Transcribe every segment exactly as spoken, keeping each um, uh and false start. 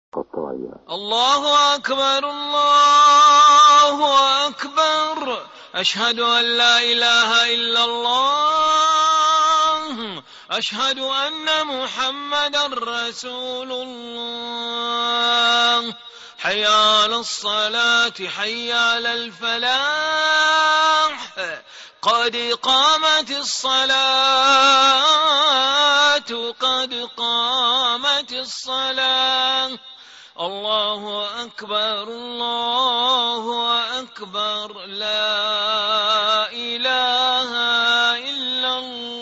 الله أكبر الله أكبر أشهد أن لا إله إلا الله أشهد أن محمدا رسول الله حي على الصلاة حي على الفلاح قد قامت الصلاة قد قامت الصلاة الله أكبر الله أكبر لا إله إلا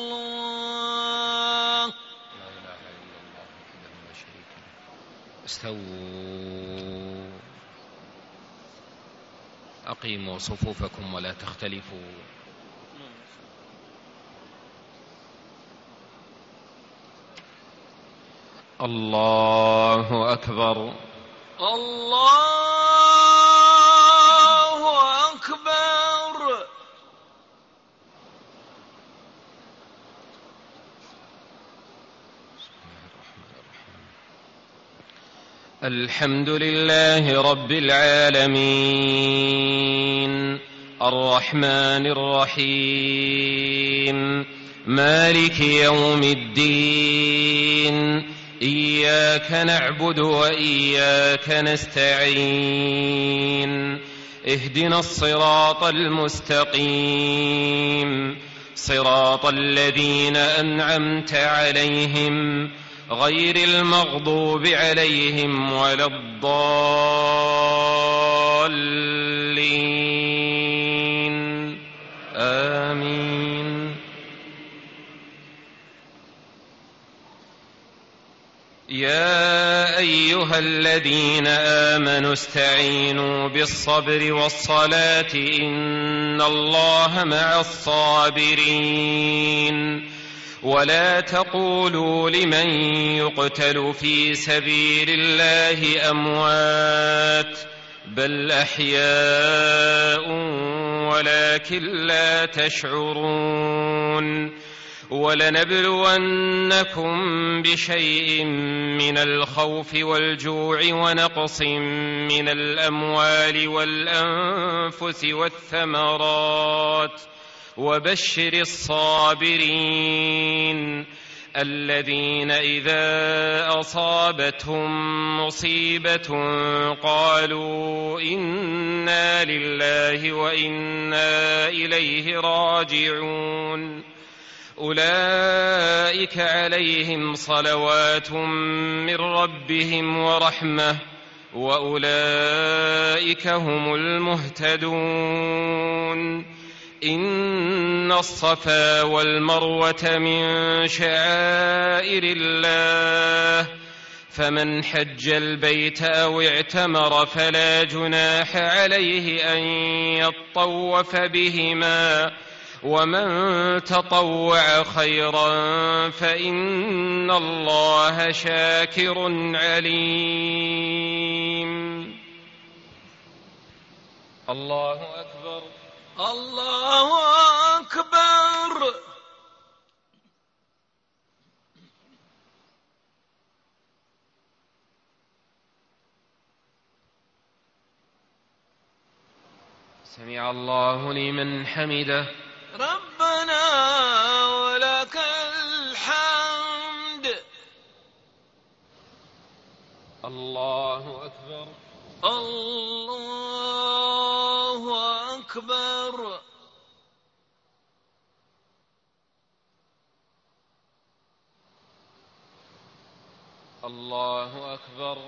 الله لا إله إلا الله وحده لا شريك له. استووا أقيموا صفوفكم ولا تختلفوا. الله أكبر الله أكبر. الحمد لله رب العالمين الرحمن الرحيم مالك يوم الدين إياك نعبد وإياك نستعين اهدنا الصراط المستقيم صراط الذين أنعمت عليهم غير المغضوب عليهم ولا الضالين آمين. يا أيها الذين آمنوا استعينوا بالصبر والصلاة إن الله مع الصابرين ولا تقولوا لمن يقتل في سبيل الله أموات بل أحياء ولكن لا تشعرون. ولنبلونكم بشيء من الخوف والجوع ونقص من الأموال والأنفس والثمرات وبشر الصابرين الذين إذا أصابتهم مصيبة قالوا إنا لله وإنا إليه راجعون أولئك عليهم صلوات من ربهم ورحمة وأولئك هم المهتدون. إن الصفا والمروة من شعائر الله فمن حج البيت أو اعتمر فلا جناح عليه أن يطوف بهما ومن تطوع خيرا فإن الله شاكر عليم. الله أكبر الله أكبر. سمع الله لمن حمده ربنا ولك الحمد. الله أكبر الله أكبر. الله أكبر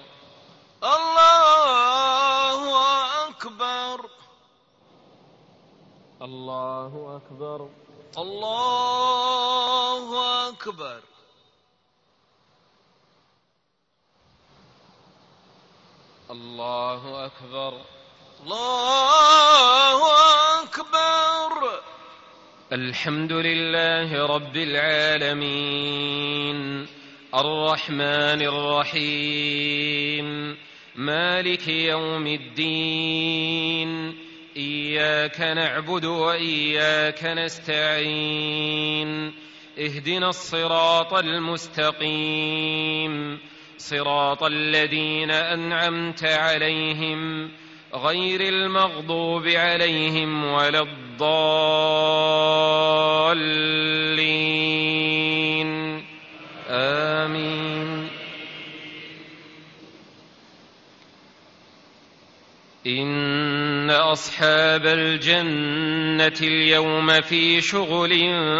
الله أكبر. الله أكبر الله أكبر. الله أكبر الله أكبر. الحمد لله رب العالمين الرحمن الرحيم مالك يوم الدين إياك نعبد وإياك نستعين اهدنا الصراط المستقيم صراط الذين أنعمت عليهم غير المغضوب عليهم ولا الضالين آمين. إن أصحاب الجنة اليوم في شغل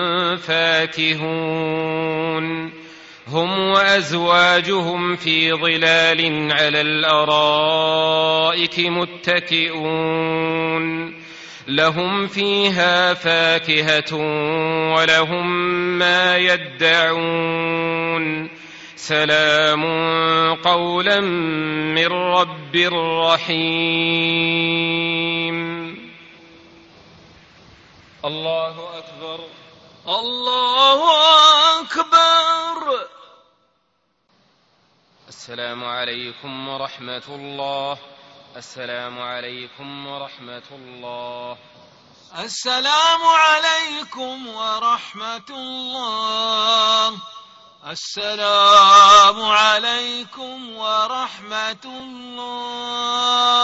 فاكهون هم وأزواجهم في ظلال على الأرائك متكئون لهم فيها فاكهة ولهم ما يدعون سلام قولا من رب رحيم. الله أكبر الله أكبر. السلام عليكم ورحمة الله. السلام عليكم ورحمة الله. السلام عليكم ورحمة الله. السلام عليكم ورحمة الله.